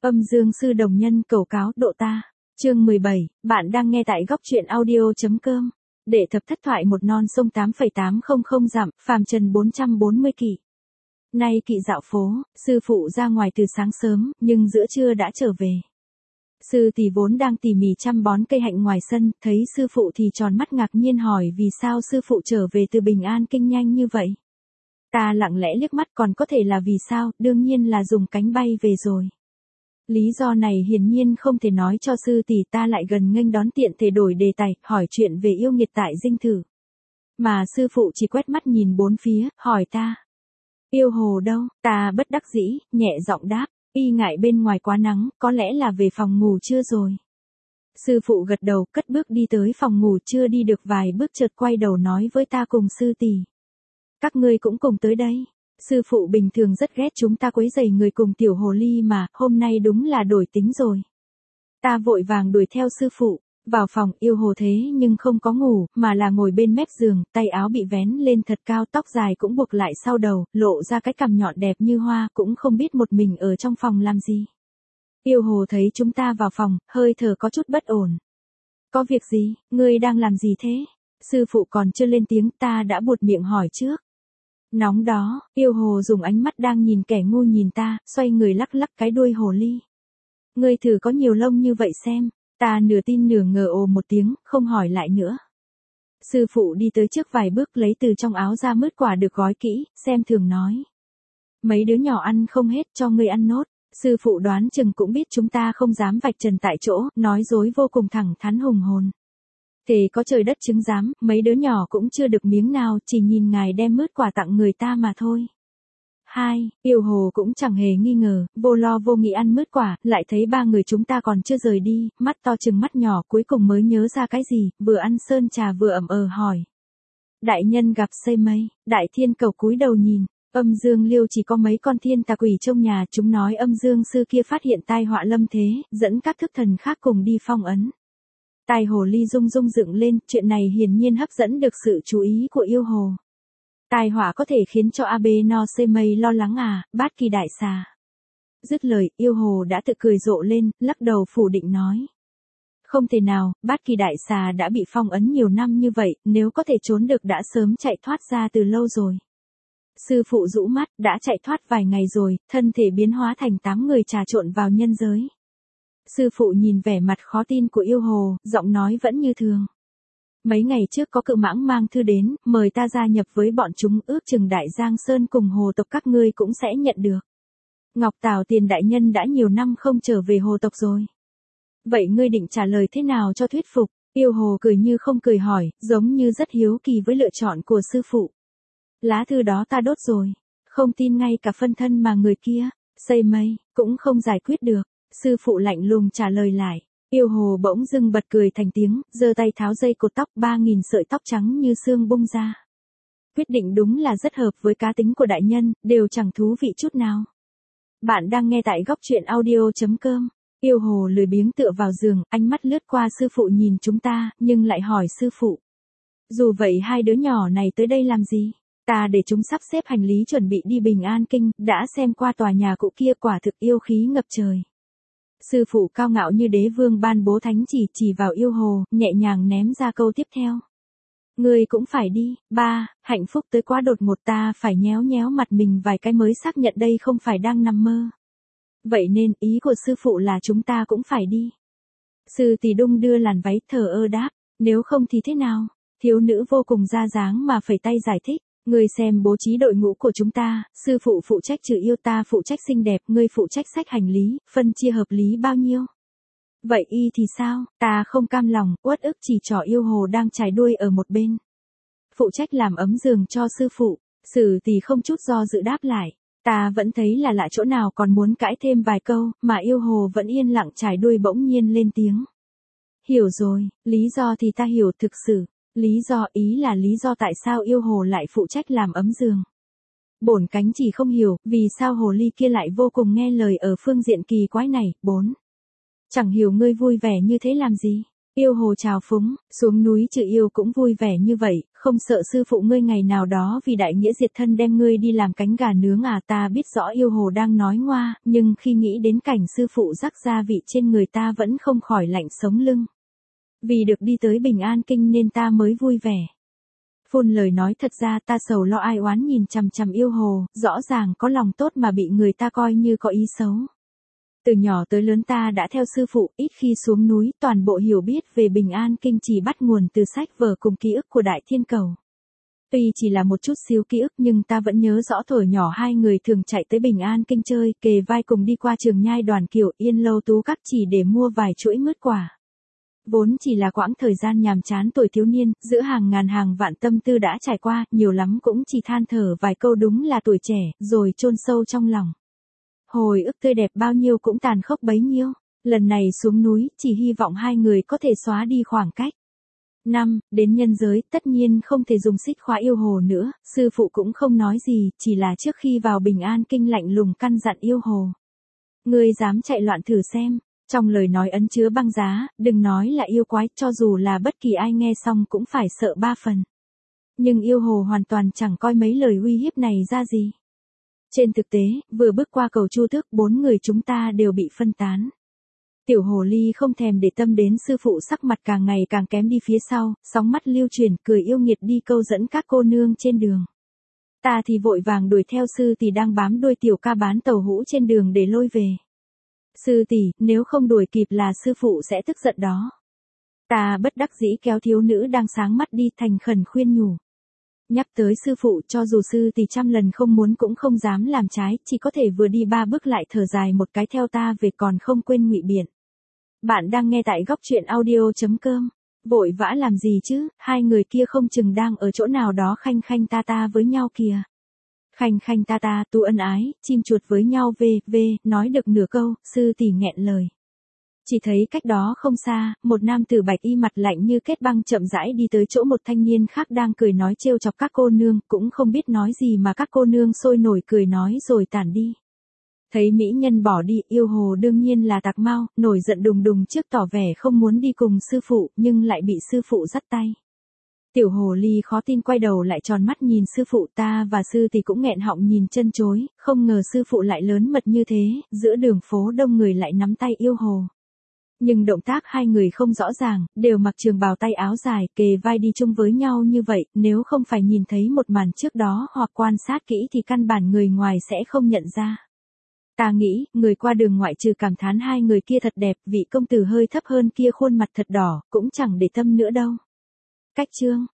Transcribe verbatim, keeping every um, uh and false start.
Âm dương sư đồng nhân cầu cáo độ ta. Chương mười bảy, bạn đang nghe tại góc truyện audio.com. Để thập thất thoại một non sông tám phẩy tám không không dặm, phàm trần bốn trăm bốn mươi kỵ. Nay kỵ dạo phố, sư phụ ra ngoài từ sáng sớm, nhưng giữa trưa đã trở về. Sư tỷ vốn đang tỉ mỉ chăm bón cây hạnh ngoài sân, thấy sư phụ thì tròn mắt ngạc nhiên hỏi vì sao sư phụ trở về từ Bình An Kinh nhanh như vậy. Ta lặng lẽ liếc mắt, còn có thể là vì sao, đương nhiên là dùng cánh bay về rồi. Lý do này hiển nhiên không thể nói cho sư tỷ, ta lại gần nghênh đón tiện thể đổi đề tài, hỏi chuyện về yêu nghiệt tại dinh thự. Mà sư phụ chỉ quét mắt nhìn bốn phía, hỏi ta. Yêu hồ đâu? Ta bất đắc dĩ, nhẹ giọng đáp, y ngại bên ngoài quá nắng, có lẽ là về phòng ngủ chưa rồi. Sư phụ gật đầu, cất bước đi tới phòng ngủ, chưa đi được vài bước chợt quay đầu nói với ta cùng sư tỷ. Các ngươi cũng cùng tới đây. Sư phụ bình thường rất ghét chúng ta quấy rầy người cùng tiểu hồ ly mà, hôm nay đúng là đổi tính rồi. Ta vội vàng đuổi theo sư phụ, vào phòng, yêu hồ thế nhưng không có ngủ, mà là ngồi bên mép giường, tay áo bị vén lên thật cao, tóc dài cũng buộc lại sau đầu, lộ ra cái cằm nhọn đẹp như hoa, cũng không biết một mình ở trong phòng làm gì. Yêu hồ thấy chúng ta vào phòng, hơi thở có chút bất ổn. Có việc gì, ngươi đang làm gì thế? Sư phụ còn chưa lên tiếng, ta đã buột miệng hỏi trước. Nóng đó, yêu hồ dùng ánh mắt đang nhìn kẻ ngu nhìn ta, xoay người lắc lắc cái đuôi hồ ly. Ngươi thử có nhiều lông như vậy xem. Ta nửa tin nửa ngờ ồ một tiếng, không hỏi lại nữa. Sư phụ đi tới trước vài bước lấy từ trong áo ra mứt quả được gói kỹ, xem thường nói. Mấy đứa nhỏ ăn không hết, cho ngươi ăn nốt. Sư phụ đoán chừng cũng biết chúng ta không dám vạch trần tại chỗ, nói dối vô cùng thẳng thắn hùng hồn. Thế có trời đất chứng giám, mấy đứa nhỏ cũng chưa được miếng nào, chỉ nhìn ngài đem mứt quả tặng người ta mà thôi. Hai, yêu hồ cũng chẳng hề nghi ngờ, vô lo vô nghĩ ăn mứt quả, lại thấy ba người chúng ta còn chưa rời đi, mắt to chừng mắt nhỏ, cuối cùng mới nhớ ra cái gì, vừa ăn sơn trà vừa ẩm ờ hỏi. Đại nhân gặp xây mây, đại thiên cầu cúi đầu nhìn, âm dương liêu chỉ có mấy con thiên tà quỷ trong nhà, chúng nói âm dương sư kia phát hiện tai họa lâm thế, dẫn các thức thần khác cùng đi phong ấn. Tai hồ ly rung rung dựng lên, chuyện này hiển nhiên hấp dẫn được sự chú ý của yêu hồ. Tai họa có thể khiến cho a bê no xê mây lo lắng à, bát kỳ đại xà. Dứt lời, yêu hồ đã tự cười rộ lên, lắc đầu phủ định nói. Không thể nào, bát kỳ đại xà đã bị phong ấn nhiều năm như vậy, nếu có thể trốn được đã sớm chạy thoát ra từ lâu rồi. Sư phụ rũ mắt, đã chạy thoát vài ngày rồi, thân thể biến hóa thành tám người trà trộn vào nhân giới. Sư phụ nhìn vẻ mặt khó tin của yêu hồ, giọng nói vẫn như thường. Mấy ngày trước có cự mãng mang thư đến, mời ta gia nhập với bọn chúng, ước chừng Đại Giang Sơn cùng hồ tộc các ngươi cũng sẽ nhận được. Ngọc Tào Tiền đại nhân đã nhiều năm không trở về hồ tộc rồi. Vậy ngươi định trả lời thế nào cho thuyết phục? Yêu hồ cười như không cười hỏi, giống như rất hiếu kỳ với lựa chọn của sư phụ. Lá thư đó ta đốt rồi, không tin ngay cả phân thân mà người kia, xây mây, cũng không giải quyết được. Sư phụ lạnh lùng trả lời lại. Yêu hồ bỗng dưng bật cười thành tiếng, giơ tay tháo dây cột tóc, ba nghìn sợi tóc trắng như xương bung ra. Quyết định đúng là rất hợp với cá tính của đại nhân, đều chẳng thú vị chút nào. Bạn đang nghe tại góc truyện audio.com. Yêu hồ lười biếng tựa vào giường, ánh mắt lướt qua sư phụ nhìn chúng ta, nhưng lại hỏi sư phụ. Dù vậy hai đứa nhỏ này tới đây làm gì? Ta để chúng sắp xếp hành lý chuẩn bị đi Bình An Kinh, đã xem qua tòa nhà cũ kia quả thực yêu khí ngập trời. Sư phụ cao ngạo như đế vương ban bố thánh chỉ chỉ vào yêu hồ, nhẹ nhàng ném ra câu tiếp theo. Ngươi cũng phải đi, ba, hạnh phúc tới quá đột ngột ta phải nhéo nhéo mặt mình vài cái mới xác nhận đây không phải đang nằm mơ. Vậy nên ý của sư phụ là chúng ta cũng phải đi. Sư tỷ đung đưa làn váy thờ ơ đáp, nếu không thì thế nào? Thiếu nữ vô cùng ra dáng mà phẩy tay giải thích. Ngươi xem bố trí đội ngũ của chúng ta, sư phụ phụ trách trừ yêu, ta phụ trách xinh đẹp, ngươi phụ trách xách hành lý, phân chia hợp lý bao nhiêu? Vậy y thì sao? Ta không cam lòng, uất ức chỉ trỏ yêu hồ đang chải đuôi ở một bên. Phụ trách làm ấm giường cho sư phụ, Sử tỷ không chút do dự đáp lại. Ta vẫn thấy là lạ chỗ nào còn muốn cãi thêm vài câu, mà yêu hồ vẫn yên lặng chải đuôi bỗng nhiên lên tiếng. Hiểu rồi, lý do thì ta hiểu thực sự. Lý do ý là lý do tại sao yêu hồ lại phụ trách làm ấm giường. Bổn cánh chỉ không hiểu, vì sao hồ ly kia lại vô cùng nghe lời ở phương diện kỳ quái này. Bốn. Chẳng hiểu ngươi vui vẻ như thế làm gì. Yêu hồ chào phúng, xuống núi trừ yêu cũng vui vẻ như vậy, không sợ sư phụ ngươi ngày nào đó vì đại nghĩa diệt thân đem ngươi đi làm cánh gà nướng à. Ta biết rõ yêu hồ đang nói ngoa, nhưng khi nghĩ đến cảnh sư phụ rắc gia vị trên người ta vẫn không khỏi lạnh sống lưng. Vì được đi tới Bình An Kinh nên ta mới vui vẻ. Phun lời nói thật ra ta sầu lo ai oán nhìn chằm chằm yêu hồ, rõ ràng có lòng tốt mà bị người ta coi như có ý xấu. Từ nhỏ tới lớn ta đã theo sư phụ, ít khi xuống núi, toàn bộ hiểu biết về Bình An Kinh chỉ bắt nguồn từ sách vở cùng ký ức của Đại Thiên Cầu. Tuy chỉ là một chút xíu ký ức nhưng ta vẫn nhớ rõ thuở nhỏ hai người thường chạy tới Bình An Kinh chơi, kề vai cùng đi qua Trường Nhai Đoàn Kiều, Yên Lâu Tú Các chỉ để mua vài chuỗi mứt quả. Vốn chỉ là quãng thời gian nhàm chán tuổi thiếu niên, giữa hàng ngàn hàng vạn tâm tư đã trải qua, nhiều lắm cũng chỉ than thở vài câu đúng là tuổi trẻ, rồi chôn sâu trong lòng. Hồi ức tươi đẹp bao nhiêu cũng tàn khốc bấy nhiêu, lần này xuống núi, chỉ hy vọng hai người có thể xóa đi khoảng cách. Năm, đến nhân giới, tất nhiên không thể dùng xích khóa yêu hồ nữa, sư phụ cũng không nói gì, chỉ là trước khi vào Bình An Kinh lạnh lùng căn dặn yêu hồ. Ngươi dám chạy loạn thử xem. Trong lời nói ẩn chứa băng giá, đừng nói là yêu quái, cho dù là bất kỳ ai nghe xong cũng phải sợ ba phần. Nhưng yêu hồ hoàn toàn chẳng coi mấy lời uy hiếp này ra gì. Trên thực tế, vừa bước qua cầu Chu Tước, bốn người chúng ta đều bị phân tán. Tiểu hồ ly không thèm để tâm đến sư phụ, sắc mặt càng ngày càng kém đi phía sau, sóng mắt lưu chuyển, cười yêu nghiệt đi câu dẫn các cô nương trên đường. Ta thì vội vàng đuổi theo sư tỷ đang bám đuôi tiểu ca bán tàu hũ trên đường để lôi về. Sư tỷ, nếu không đuổi kịp là sư phụ sẽ tức giận đó. Ta bất đắc dĩ kéo thiếu nữ đang sáng mắt đi, thành khẩn khuyên nhủ. Nhắc tới sư phụ, cho dù sư tỷ trăm lần không muốn cũng không dám làm trái, chỉ có thể vừa đi ba bước lại thở dài một cái theo ta về, còn không quên ngụy biện. Bạn đang nghe tại góc truyện audio chấm com. Vội vã làm gì chứ, hai người kia không chừng đang ở chỗ nào đó khanh khanh ta ta với nhau kìa. Khanh khanh ta ta, tu ân ái, chim chuột với nhau về, về, nói được nửa câu, sư tỷ nghẹn lời. Chỉ thấy cách đó không xa, một nam tử bạch y mặt lạnh như kết băng chậm rãi đi tới chỗ một thanh niên khác đang cười nói trêu chọc các cô nương, cũng không biết nói gì mà các cô nương sôi nổi cười nói rồi tản đi. Thấy mỹ nhân bỏ đi, yêu hồ đương nhiên là Tạc Mao, nổi giận đùng đùng trước tỏ vẻ không muốn đi cùng sư phụ, nhưng lại bị sư phụ dắt tay. Tiểu hồ ly khó tin quay đầu lại tròn mắt nhìn sư phụ, ta và sư thì cũng nghẹn họng nhìn chân chối, không ngờ sư phụ lại lớn mật như thế, giữa đường phố đông người lại nắm tay yêu hồ. Nhưng động tác hai người không rõ ràng, đều mặc trường bào tay áo dài, kề vai đi chung với nhau như vậy, nếu không phải nhìn thấy một màn trước đó hoặc quan sát kỹ thì căn bản người ngoài sẽ không nhận ra. Ta nghĩ, người qua đường ngoại trừ cảm thán hai người kia thật đẹp, vị công tử hơi thấp hơn kia khuôn mặt thật đỏ, cũng chẳng để tâm nữa đâu. Cách chương